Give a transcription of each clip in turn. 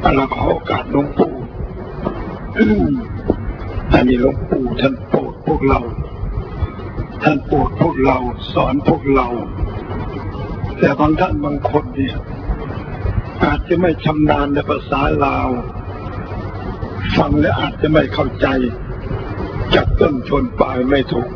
เราขอโอกาสหลวงปู่อันนี้หลวงปู่ท่านโปรดพวกเราท่านโปรดพวกเราสอนพวกเราแต่บางท่านบางคนเนี่ยอาจจะไม่ชำนาญในภาษาลาวฟังแล้วอาจจะไม่เข้าใจจับต้นชนปลายไม่ถูก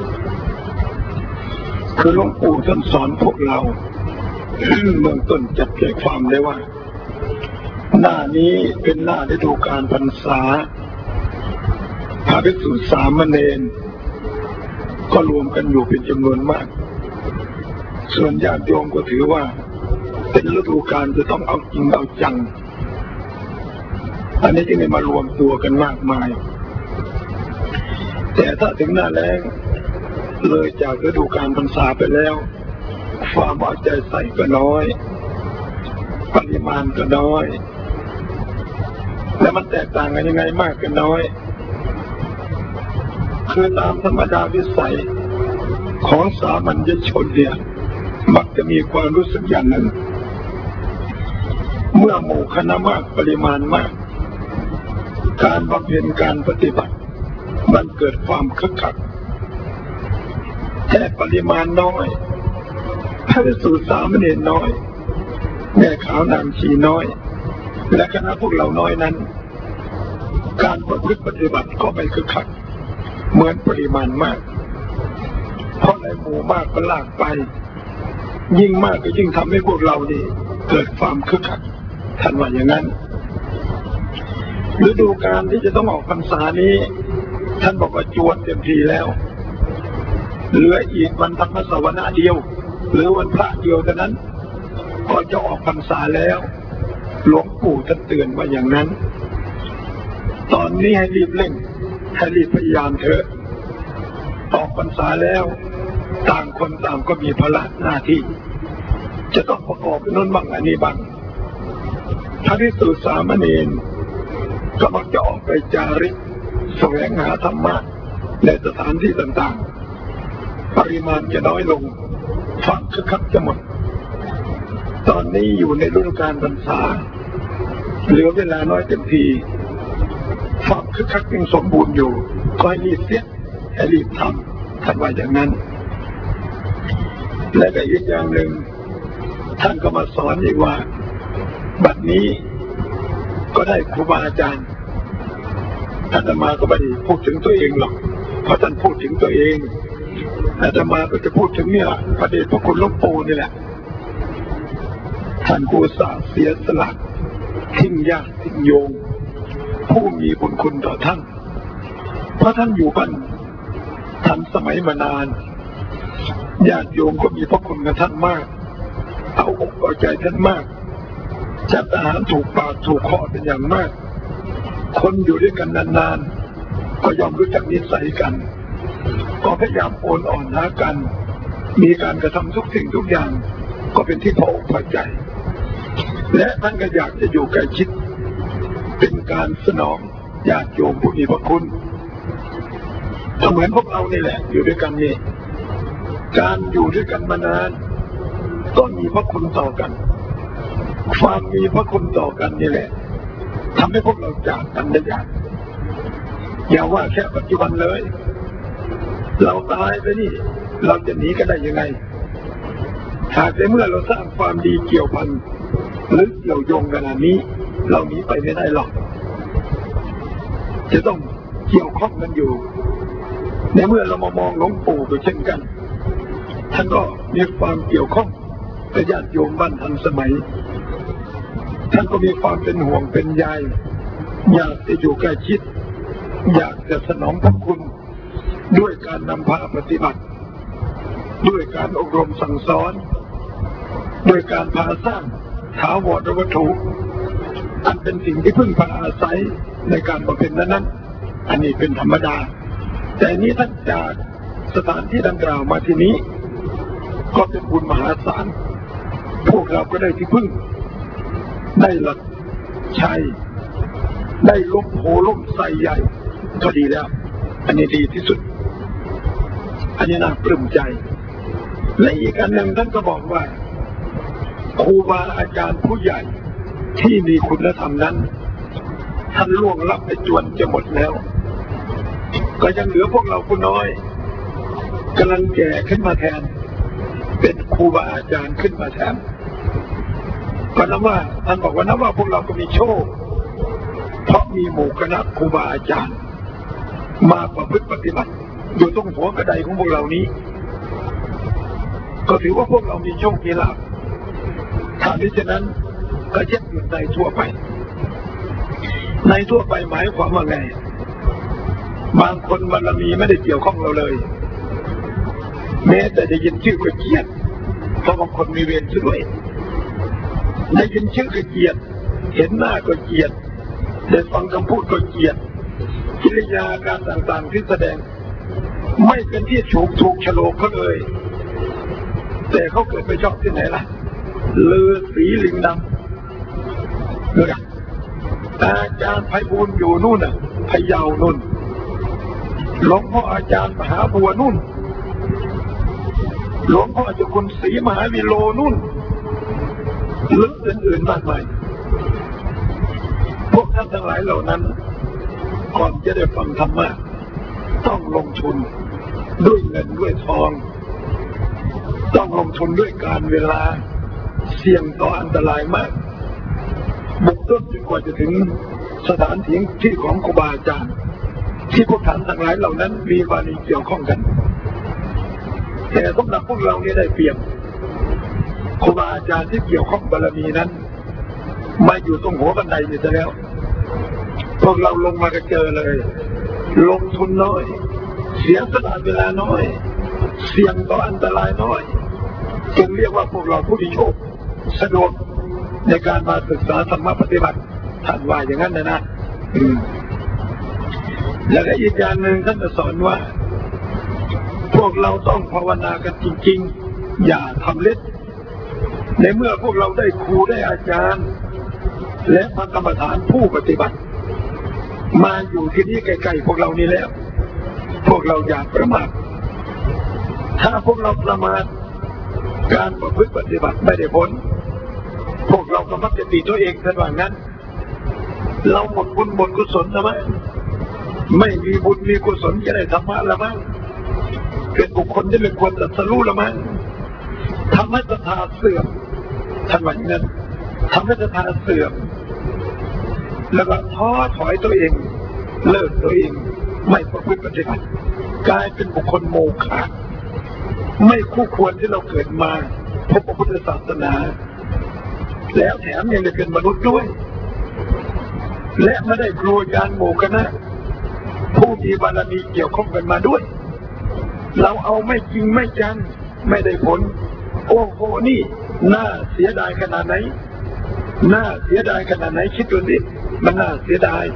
คือหลวงปู่ท่านสอนพวกเราเบื้องต้นจับใจความได้ว่าหน้านี้เป็นหน้าฤดูกาลพรรษาพระภิกษุสามเณรก็รวมกันอยู่เป็นจำนวนมากส่วนญาติโยมก็ถือว่าเป็นฤดูกาลจะต้องเอาจริงเอาจังอันนี้จึงได้มารวมตัวกันมากมายแต่ถ้าถึงหน้าแล้งเลยจากฤดูกาลพรรษาไปแล้วความเอาใจใส่ก็น้อยปริมาณก็น้อยและมันแตกต่างกันยังไงมากกันน้อยคือตามธรรมดาวิสัยของสามัญชนเนี่ยมักจะมีความรู้สึกอย่างนั้นเมื่อหมู่คณะมากปริมาณมากการบำเพ็ญการปฏิบัติมันเกิดความคึกคักแต่ปริมาณน้อยพระภิกษุสามเณรน้อยแม่ขาวนางชีน้อยและคณะพวกเราน้อยนั้นการประพฤติปฏิบัติก็ไม่คึกคักเหมือนปริมาณมากเพราะในหมู่มากก็ลากไปยิ่งมากก็ยิ่งทำให้พวกเรานี่เกิดความคึกคักท่านว่าอย่างนั้นฤดูกาลที่จะต้องออกพรรษานี้ท่านบอกว่าจวนเต็มทีแล้วเหลืออีกวันธรรมสวนาเดียวหรือวันพระเดียวเท่านั้นก็จะออกพรรษาแล้วหลวงปู่ท่านเตือนว่าอย่างนั้นตอนนี้ให้รีบเร่งให้รีบพยายามเถอะออกพรรษาแล้วต่างคนต่างก็มีภาระหน้าที่จะต้องประกอบโน้นบ้างอันนี้บ้างพระภิกษุสามเณรก็มักจะออกไปจาริกแสวงหาธรรมะในสถานที่ต่างๆปริมาณจะน้อยลงความคึกคักจะหมดตอนนี้อยู่ในฤดูกาลพรรษาเหลือเวลาน้อยเต็มทีความคึกคักยังสมบูรณ์อยู่ก็ให้รีบเสียให้รีบทำท่านว่าอย่างนั้นและก็อีกอย่างหนึ่งท่านก็มาสอนอีกว่าบัดนี้ก็ได้ครูบาอาจารย์อาตมาก็ไม่ได้พูดถึงตัวเองหรอกเพราะท่านพูดถึงตัวเองอาตมาก็จะพูดถึงเนี่ยพระเดชพระคุณหลวงปู่นี่แหละท่านผู้สร้างเสียสละทิ้งญาติทิ้งโยมผู้มีบุญคุณต่อท่านเพราะท่านอยู่บ้านทันสมัยมานานญาติโยมก็มีพระคุณกับท่านมากเอาอกเอาใจท่านมากจัดอาหารถูกปากถูกคอเป็นอย่างมากคนอยู่ด้วยกันนานๆก็ยอมรู้จักนิสัยกันก็พยายามโอนอ่อนหากันมีการกระทำทุกสิ่งทุกอย่างก็เป็นที่พออกพอใจและท่านก็อยากจะอยู่ใกล้ชิดเป็นการสนองญาติโยมผู้มีพระคุณก็เหมือนพวกเรานี่แหละอยู่ด้วยกันนี่การอยู่ด้วยกันมานานก็มีพระคุณต่อกันความมีพระคุณต่อกันนี่แหละทำให้พวกเราจากกันได้ยากอย่าว่าแค่ปัจจุบันเลยเราตายไปนี่เราจะหนีกันได้ยังไงหากในเมื่อเราสร้างความดีเกี่ยวพันหรือเกี่ยวโยงกันนี้เราหนีไปไม่ได้หรอกจะต้องเกี่ยวข้องกันอยู่ในเมื่อเรามามองหลวงปู่ก็เช่นกันท่านก็มีความเกี่ยวข้องกับญาติโยมบ้านทันสมัยท่านก็มีความเป็นห่วงเป็นใยอยากจะอยู่ใกล้ชิดอยากจะสนองพระคุณด้วยการนำพาปฏิบัติด้วยการอบรมสั่งสอนด้วยการพาสร้างถาวรวัตถุอันเป็นสิ่งที่พึ่งพาอาศัยในการบำเพ็ญนั้นอันนี้เป็นธรรมดาแต่นี้ท่านจากสถานที่ดังกล่าวมาที่นี้ก็เป็นบุญมหาศาลพวกเราก็ได้ที่พึ่งได้หลักชัยได้ล้มโพล้มใส่ใหญ่ก็ดีแล้วอันนี้ดีที่สุดอันนี้น่าปลื้มใจและอีกอันหนึ่งท่านก็บอกว่าครูบาอาจารย์ผู้ใหญ่ที่มีคุณธรรมนั้นท่านล่วงลับไปจวนจะหมดแล้วก็ยังเหลือพวกเราผู้น้อยกำลังแก่ขึ้นมาแทนเป็นครูบาอาจารย์ขึ้นมาแทนก็นับว่าท่านบอกว่านับว่าพวกเราก็มีโชคเพราะมีหมู่คณะครูบาอาจารย์มาประพฤติปฏิบัติอยู่ตรงหัวกระไดของพวกเรานี้ก็ถือว่าพวกเรามีโชคมีลาภถ้าดิฉะนั้นก็เช่นอยู่ในทั่วไปในทั่วไปหมายความว่าไงบางคนบารมีไม่ได้เกี่ยวข้องเราเลยแม้แต่ได้ยินชื่อก็เกลียดเพราะบางคนมีเวรซะด้วยได้ยินชื่อก็เกลียดเห็นหน้าก็เกลียดได้ฟังคำพูดก็เกลียดกิริยาการต่างๆที่แสดงไม่เป็นที่ถูกฉลกเขาเลยแต่เขาเกิดไปชอบที่ไหนล่ะเลือสีลิงดำเนี่ยอาจารย์ไพบูลย์อยู่นู่นน่ะพะเยานู่นหลวงพ่ออาจารย์มหาบัวนู่นหลวงพ่อเจ้าคุณศรีมหาวิโลนู่นหรืออื่นๆมากมายพวกท่านทั้งหลายเหล่านั้นก่อนจะได้ฟังธรรมะต้องลงทุนด้วยเงินด้วยทองต้องลงทุนด้วยการเวลาเสี่ยงต่ออันตรายมากบุกต้นจนกว่าจะถึงสถานที่ของครูบาอาจารย์ที่พวกท่านทั้งหลายเหล่านั้นมีบารมีเกี่ยวข้องกันแต่สำหรับพวกเราเนี่ยได้เปรียบครูบาอาจารย์ที่เกี่ยวข้องบารมีนั้นมาอยู่ตรงหัวบันไดนี่ซะแล้วพวกเราลงมาก็เจอเลยลงทุนน้อยเสียสละเวลาน้อยเสี่ยงต่ออันตรายน้อยจึงเรียกว่าพวกเราผู้มีโชคสะดวกในการมาศึกษาธรรมะปฏิบัติท่านว่าอย่างนั้นนะแล้วก็อีกอย่างหนึ่งท่านจะสอนว่าพวกเราต้องภาวนากันจริงๆอย่าทำเล่นในเมื่อพวกเราได้ครูได้อาจารย์และพระกรรมฐานผู้ปฏิบัติมาอยู่ที่นี่ใกล้ๆพวกเรานี่แล้วพวกเราอย่าประมาทถ้าพวกเราประมาทการประพฤติปฏิบัติไม่ได้ผลพวกเราก็มักจะตีตัวเองซะว่างั้นเราหมดบุญหมดกุศลแล้วมั้งไม่มีบุญมีกุศลจะได้ธรรมะแล้วมั้งเป็นบุคคลที่ไม่ควรจะตรัสรู้แล้วมั้งทำให้ศรัทธาเสื่อมท่านว่าอย่างนั้นทำให้ศรัทธาเสื่อมแล้วก็ท้อถอยตัวเองเลิกตัวเองไม่ประพฤติปฏิบัติกลายเป็นบุคคลโมฆะไม่คู่ควรที่เราเกิดมาพบพระพุทธศาสนาแล้วแถมยังได้เป็นมนุษย์ด้วยและไม่ได้ครูอาจารย์หมู่คณะผู้มีบารมีเกี่ยวข้องกันมาด้วยเราเอาไม่จริงไม่จังไม่ได้ผลโอ้โหนี่น่าเสียดายขนาดไหนน่าเสียดายขนาดไหนคิดดูสิมันน่าเสียดาย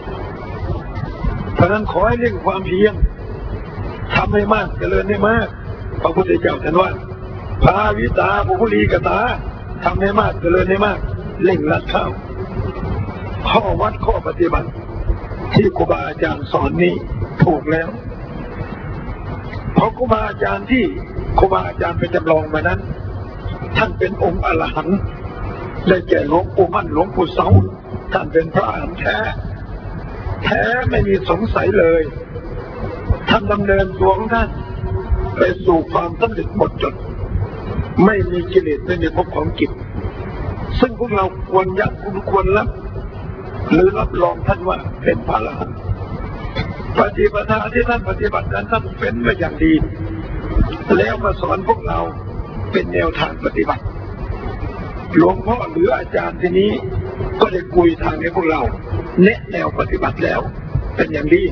เพราะนั้นขอให้เร่งความเพียรทำให้มากเจริญให้มากพระพุทธเจ้าท่านว่าภาวิตาภุคุลีกตาทำให้มากเจริญให้มากเร่งรัดเข้าข้อวัดข้อปฏิบัติที่ครูบาอาจารย์สอนนี้ถูกแล้วเพราะครูบาอาจารย์ที่ครูบาอาจารย์เป็นจำลองมานั้นท่านเป็นองค์อรหันต์ได้แก่หลวงปู่มั่นหลวงปู่เสาท่านเป็นพระอรหันต์แท้ไม่มีสงสัยเลยท่านดำเนินตัวของท่านไปสู่ความสำเร็จหมดจดไม่มีกิเลสไม่มีภพของกิจซึ่งพวกเราควรยักควรรับหรือรับรองท่านว่าเป็นพระอรหันต์ปฏิปทาที่ท่านปฏิบัตินั้นท่านเป็นมาอย่างดีแล้วมาสอนพวกเราเป็นแนวทางปฏิบัติหลวงพ่อหรืออาจารย์ที่นี้ก็ได้กุยทางให้พวกเราแนะแนวปฏิบัติแล้วเป็นอย่างดี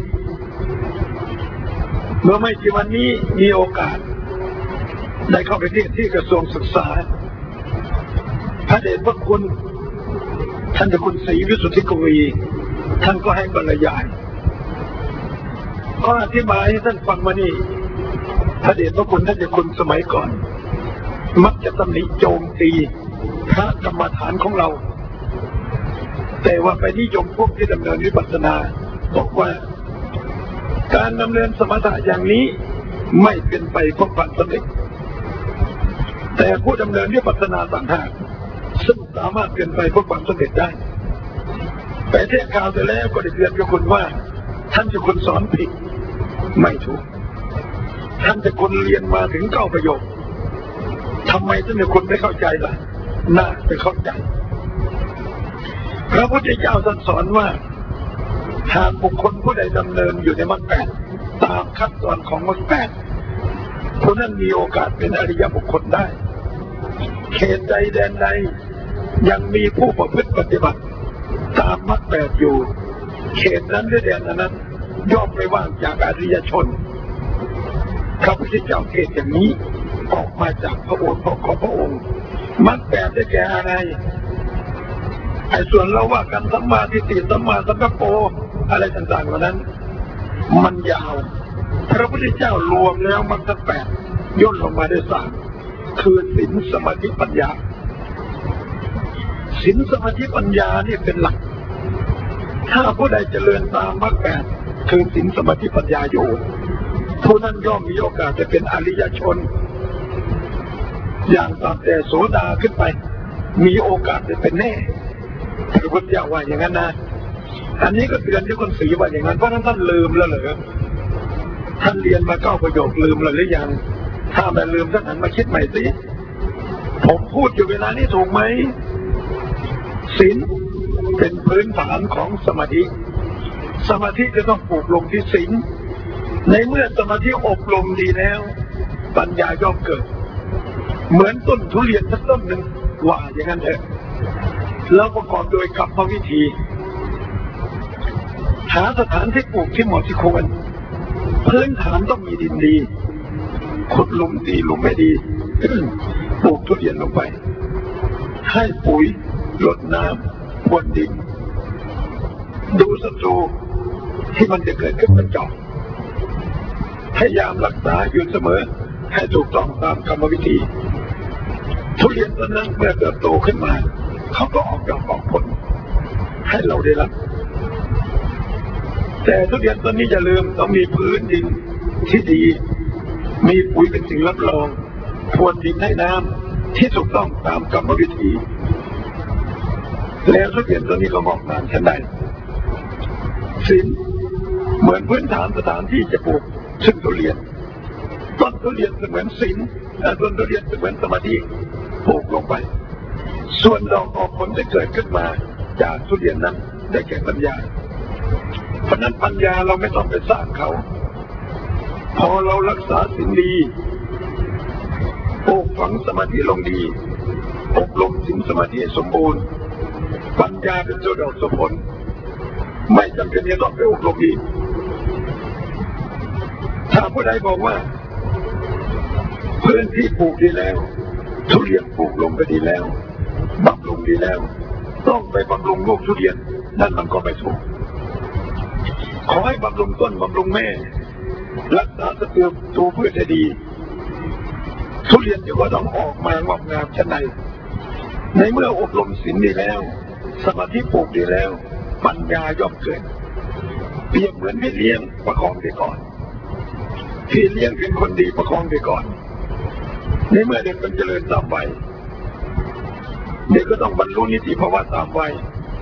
เมื่อไม่กี่วันนี้มีโอกาสได้เข้าไปที่กระทรวงศึกษาพระเดชพระคุณท่านเจ้าคุณศรีวิสุทธิกวีท่านก็ให้บรรยายก็อธิบายให้ท่านฟังมานี่พระเดชพระคุณท่านเจ้าคุณสมัยก่อนมักจะตำหนิโจมตีพระกรรมฐานของเราแต่ว่าไปนิยมพวกที่ดำเนินวิปัสสนาบอกว่าการดำเนินสมถะอย่างนี้ไม่เป็นไปเพื่อความสำเร็จแต่ผู้ดำเนินวิปัสสนาต่างหากซึ่งสามารถเปลี่ยนไปเพื่อความสำเร็จได้แต่เทศข่าวแต่แล้วก็ได้เตือนกับคุณว่าท่านจะคนสอนผิดไม่ถูกท่านจะคนเรียนมาถึง9 ประโยคทำไมท่านจะคนไม่เข้าใจล่ะน่าจะเข้าใจพระพุทธเจ้าท่านสอนว่าหากบุคคลผู้ใดดำเนินอยู่ในมรรคแปดตามขั้นตอนของมรรคแปดผู้นั้นมีโอกาสเป็นอริยบุคคลได้เขตใดแดนใดยังมีผู้ประพฤติปฏิบัติตามมรรคแปดอยู่เขตนั้นและแดนนั้นย่อมไม่ว่างจากอริยชนพระพุทธเจ้าเทศอย่างนี้ออกมาจากพระโอษฐ์ของพระองค์มรรคแปดได้แก่อะไรไอ้ส่วนเราว่ากันสัมมาทิฏฐิสัมมาสังกัปโปอะไรต่างๆเหล่านั้นมันยาวพระพุทธเจ้ารวมแล้วมรรคทั้ง8ย่นลงมาได้3คือศีลสมาธิปัญญาศีลสมาธิปัญญานี่เป็นหลักถ้าผู้ใดเจริญตามมรรค8คือศีลสมาธิปัญญาอยู่ผู้นั้นย่อมมีโอกาสจะเป็นอริยชนอย่างต่ำแต่โสดาขึ้นไปมีโอกาสจะเป็นแน่พระพุทธเจ้าว่าอย่างนั้นนะอันนี้ก็เตือนที่คนศรีว่าอย่างนั้นเพราะท่านลืมแล้วเหรอท่านเรียนมา9 ประโยคลืมแล้วหรือยังถ้าไม่ลืมท่านหันมาคิดใหม่สิผมพูดอยู่เวลานี้ถูกไหมศีลเป็นพื้นฐานของสมาธิสมาธิจะต้องปลูกลงที่ศีลในเมื่อสมาธิอบรมดีแล้วปัญญาย่อมเกิดเหมือนต้นทุเรียนสักต้นหนึ่งว่าอย่างนั้นเถอะแล้วประกอบโดยกรรมวิธีหาสถานที่ปลูกที่เหมาะที่ควรพื้นฐานต้องมีดินดีขุดหลุมดีหลุมไม่ดีปลูกทุเรียนลงไปให้ปุ๋ยรดน้ำพรวนดินดูศัตรูที่มันจะเกิดขึ้นมาเจาะพยายามรักษาอยู่เสมอให้ถูกต้องตามกรรมวิธีทุเรียนต้นนั้นเมื่อเติบโตขึ้นมาเขาก็ออกดอกออกผลให้เราได้รับแต่ทุเรียนต้นนี้อย่าลืมต้องมีพื้นดินที่ดีมีปุ๋ยเป็นสิ่งรับรองพรวนดินให้น้ำที่ถูกต้องตามกรรมวิธีแล้วทุเรียนต้นนี้ก็งอกงามฉันได้ศีลเหมือนพื้นฐานสถานที่จะปลูกซึ่งทุเรียนต้นทุเรียนเสมือนศีลต้นทุเรียนเสมือนสมาธิปลูกลงไปส่วนดอกออกผลจะเกิดขึ้นมาจากทุเรียนนั้นได้แก่ปัญญาเพราะนั้นปัญญาเราไม่ต้องไปสร้างเขาพอเรารักษาศีลดีปลูกฝังสมาธิลงดีอบรมศีลสมาธิสมบูรณ์ปัญญาเป็นตัวดอกสมผลไม่จำเป็นจะต้องไปอบรมอีกถ้าผู้ใดบอกว่าพื้นที่ปลูกดีแล้วทุเรียนปลูกลงไปดีแล้วบำรุงดีแล้วต้องไปบำรุงลูกทุเรียนนั่นมันก็ไม่ถูกขอให้บำรุงต้นบำรุงแม่รักษาสเตือตัวพืชให้ดีทุเรียนจะก็ต้องออกมางอกงามชั้นในเมื่ออบรมศีลดีแล้วสมาธิปลูกดีแล้วปัญญาย่อมเกิดเปรียบเหมือนพี่เลี้ยงประคองไปก่อนพี่เลี้ยงเป็นคนดีประคองไปก่อนในเมื่อเด็กมันเจริญตามวัยเด็กก็ต้องบรรลุนิติภาวะตามวัย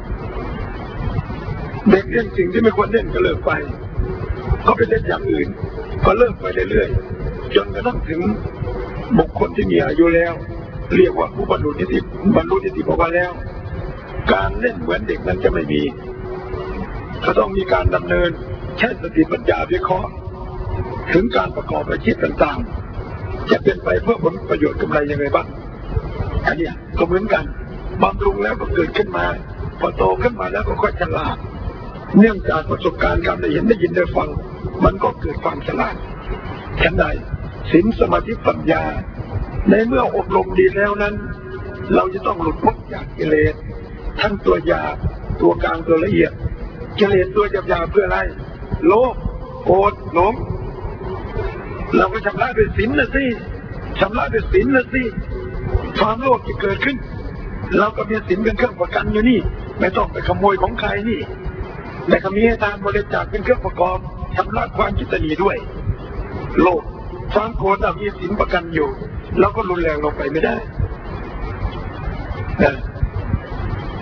เด็กเล่นสิ่งที่ไม่ควรเล่นก็เลิกไปเขาไปเล่นอย่างอื่นก็เลิกไปเรื่อยๆจนกระทั่งถึงบุคคลที่มีอายุแล้วเรียกว่าผู้บรรลุนิติภาวะแล้วการเล่นเหมือนเด็กนั้นจะไม่มีก็ต้องมีการดำเนินใช้สติปัญญาวิเคราะห์ถึงการประกอบอาชีพต่างๆจะเป็นไปเพื่อผลประโยชน์กำไรยังไงบ้างอันนี้ก็เหมือนกันบำรุงแล้วก็เกิดขึ้นมาพอโตขึ้นมาแล้วก็ค่อยฉลาดเนื่องจากประสบการณ์การได้เห็นได้ยินได้ฟังมันก็เกิดความฉลาดแค่ไหนศีลสมาธิปัญญาในเมื่ออบรมดีแล้วนั้นเราจะต้องหลุดพ้นจากกิเลสทั้งตัวหยาบตัวกลางตัวละเอียดกิเลสตัวหยาบเพื่ออะไรโลภโกรธหลงเราก็ชำระด้วยศีลนะสิชำระด้วยศีลนะสิความโลภที่เกิดขึ้นเราก็มีศีลเป็นเครื่องประกันอยู่นี่ไม่ต้องไปขโมยของใครนี่แต่ก็มีให้ทานบริจาคเป็นเครื่องประกอบชำระความคิดนีด้วยโลภความโกรธมีศีลประกันอยู่เราก็รุนแรงลงไปไม่ได้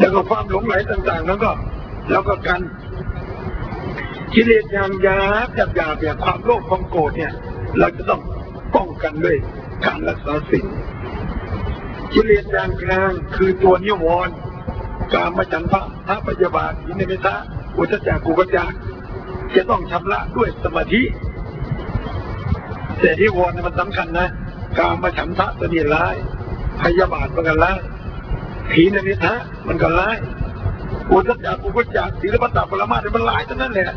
แล้วก็ความหลงไหลต่างๆแล้วก็กันกิเลสอย่างหยาบอย่างความโลภความโกรธเนี่ยเราจะต้องป้องกันด้วยการรักษาศีลกิเลสอย่างกลางคือตัวนิวรณ์กามฉันทะพพยาบาทอินทรีย์อุทธัจจะกุกุจจะจะต้องชำระด้วยสมาธิแต่นิวรณ์มันสำคัญนะกามฉันทะตัวนี้ร้ายพยาบาทมันก็ร้ายถีนมิทะมันก็ร้ายอุทธัจจะกุกุจจะศีลปตปรมาสมันร้ายทั้งนั้นแหละ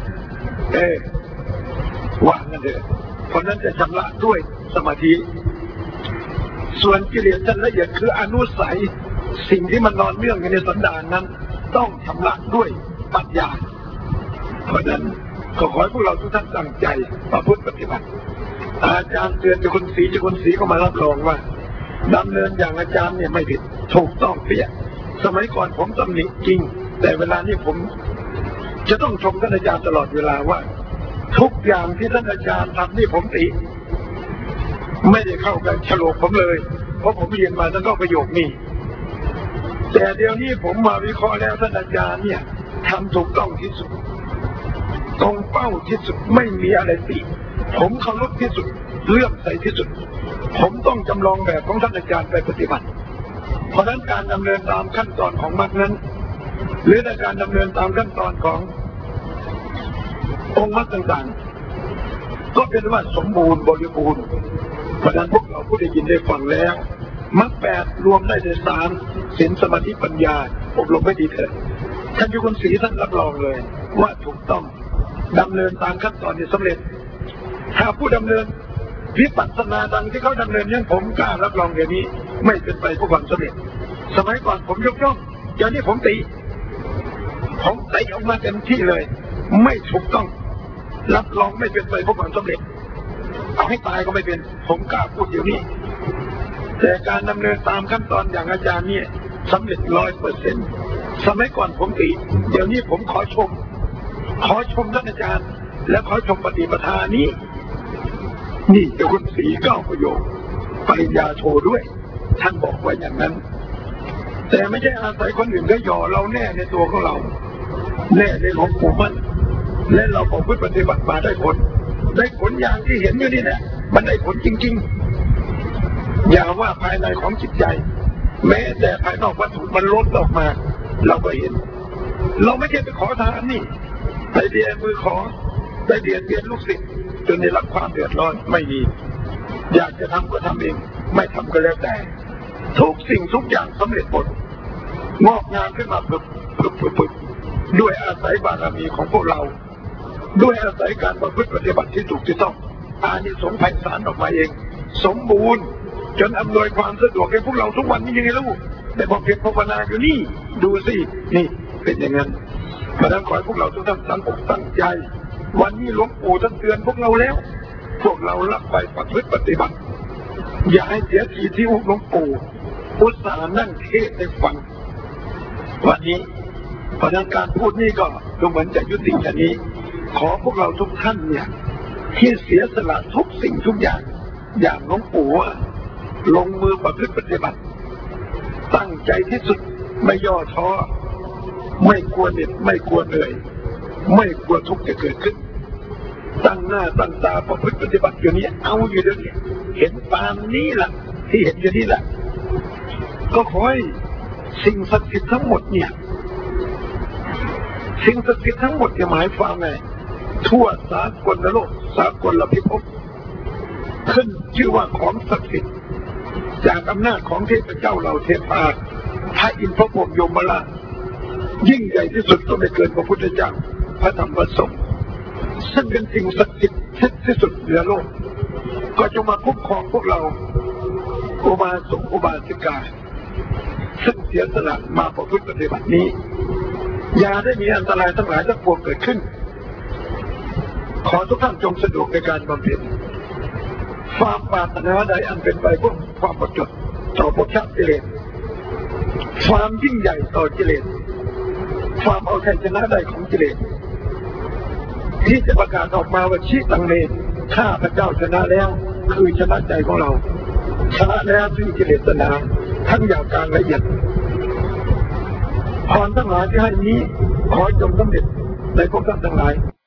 ว่างั้นเถอะเพราะนั้นจะชำระด้วยสมาธิส่วนกิเลสชั้นละเอียดคืออนุสัยสิ่งที่มันนอนเนื่องอยู่ในสันดานนั้นต้องชำระด้วยปัญญาเพราะนั้นก็ขอให้พวกเราทุกท่านตั้งใจประพฤติปฏิบัติอาจารย์เตือนจะคนสีก็มารับรองว่าดำเนินอย่างอาจารย์เนี่ยไม่ผิดถูกต้องเปี้ยสมัยก่อนผมตำหนิจริงแต่เวลานี้ผมจะต้องชมท่านอาจารย์ตลอดเวลาว่าทุกอย่างที่ท่านอาจารย์ทำนี่ผมติไม่ได้เข้ากันฉลกผมเลยเพราะผมเรียนมาตั้งแต่ประโยคนี้แต่เดี๋ยวนี้ผมมาวิเคราะห์แล้วท่านอาจารย์เนี่ยทำถูกต้องที่สุดตรงเป้าที่สุดไม่มีอะไรติผมเคารพที่สุดเลื่อมใสที่สุดผมต้องจำลองแบบของท่านอาจารย์ไปปฏิบัติเพราะนั้นการดำเนินตามขั้นตอนของมรรคนั้นหรือในการดำเนินตามขั้นตอนขององค์มรรคต่างๆก็เป็นว่าสมบูรณ์บริบูรณ์เพราะนั้นพวกเราผู้ได้ยินได้ฟังแล้วมรรคแปดรวมได้ในสามศีลสมาธิปัญญาอบรมให้ดีเถิดท่านยุคนศรีท่านรับรองเลยว่าถูกต้องดำเนินตามขั้นตอนที่สำเร็จถ้าผู้ดำเนินวิปัสสนาดังที่เขาดำเนินยังผมกล้ารับรองอย่างนี้ไม่เป็นไปเพื่อความสำเร็จสมัยก่อนผมยกย่องอย่างนี้ผมตีออกมาเต็มที่เลยไม่ถูกต้องรับรองไม่เป็นไปเพื่อความสำเร็จเอาให้ตายก็ไม่เป็นผมกล้าพูดอย่างนี้แต่การดำเนินตามขั้นตอนอย่างอาจารย์เนี่ยสำเร็จ100%สมัยก่อนผมตีเดี๋ยวนี้ผมขอชมท่านอาจารย์และขอชมปฏิปทานี้นี่เจ้าคุณศรี9ประโยคปริญญาโทด้วยท่านบอกไว้อย่างนั้นแต่ไม่ใช่อาศัยคนอื่นก็หย่อเราแน่ในตัวของเราแน่ในหลวงปู่มั่นและเราบอกว่าปฏิบัติมาได้ผลอย่างที่เห็นอยู่นี่แหละมันได้ผลจริงๆอย่าว่าภายในของจิตใจแม้แต่ภายนอกวัตถุมันลดออกมาเราก็เห็นเราไม่ใช่ไปขอทานนี่ไปเรียนมือขอได้เรียนลูกศิษย์จนได้รับความเดือดร้อนไม่มีอยากจะทำก็ทำเองไม่ทำก็แล้วแต่ทุกสิ่งทุกอย่างสำเร็จหมดงอกงามขึ้นมาปึ๊บด้วยอาศัยบารมีของพวกเราด้วยอาศัยการประพฤติปฏิบัติที่ถูกที่ต้องอานิสงส์ไพศาลออกมาเองสมบูรณ์จนอำนวยความสะดวกให้พวกเราทุกวันนี้ยังไงลูกแต่บอกเพียงภาวนาอยู่นี่ดูสินี่เป็นอย่างนั้นเพราะฉะนั้นขอให้พวกเราทุกท่านตั้งอกตั้งใจวันนี้หลวงปู่ท่านเตือนพวกเราแล้วพวกเรารับไปประพฤติปฏิบัติอย่าให้เสียทีที่หลวงปู่อุตส่าห์นั่งเทศน์ให้ฟังวันนี้เพราะฉะนั้นการพูดนี่ก็ดูเหมือนจะยุติอย่างนี้ขอพวกเราทุกท่านเนี่ยที่เสียสละทุกสิ่งทุกอย่างอย่างหลวงปู่ลงมือประพฤติปฏิบัติตั้งใจที่สุดไม่ย่อท้อไม่กลัวเหน็ดไม่กลัวเหนื่อยไม่กลัวทุกข์จะเกิดขึ้นตั้งหน้าตั้งตาประพฤติปฏิบัติอยู่นี้เอาอยู่เดี๋ยวนี้เห็นตามนี้แหละที่เห็นอยู่นี่แหละก็ขอให้สิ่งศักดิ์สิทธิ์ทั้งหมดเนี่ยสิ่งศักดิ์สิทธิ์ทั้งหมดจะหมายความไงทั่วสากลโลกสากลพิภพขึ้นชื่อว่าของศักดิ์สิทธิ์จากอำนาจของเทพเจ้าเหล่าเทพาพระอินทร์พระพรหมยมราชยิ่งใหญ่ที่สุดก็ไม่เกินพระพุทธเจ้าพระธรรมพระสงฆ์ซึ่งเป็นสิ่งศักดิ์สิทธิ์ที่สุดเหนือโลกก็จะมาคุ้มครองพวกเราอุบาสกอุบาสิกาซึ่งเสียสละมาประพฤติปฏิบัตินี้อย่าได้มีอันตรายทั้งหลายทั้งปวงเกิดขึ้นขอทุกท่านจงสะดวกในการบำเพ็ญความปรารถนาใดอันเป็นไปเพื่อความประจบต่อภพชาติกิเลสความยิ่งใหญ่ต่อกิเลสความเอาชัยชนะใดของกิเลสที่จะประกาศออกมาว่าชี้ตังเมข้าพระเจ้าชนะแล้วคือชนะใจของเราชนะแล้วซึ่งกิเลสตัณหาทั้งอย่างกลางละเอียดพรทั้งหลายที่ให้นี้ขอจงสำเร็จในพวกท่านทั้งหลาย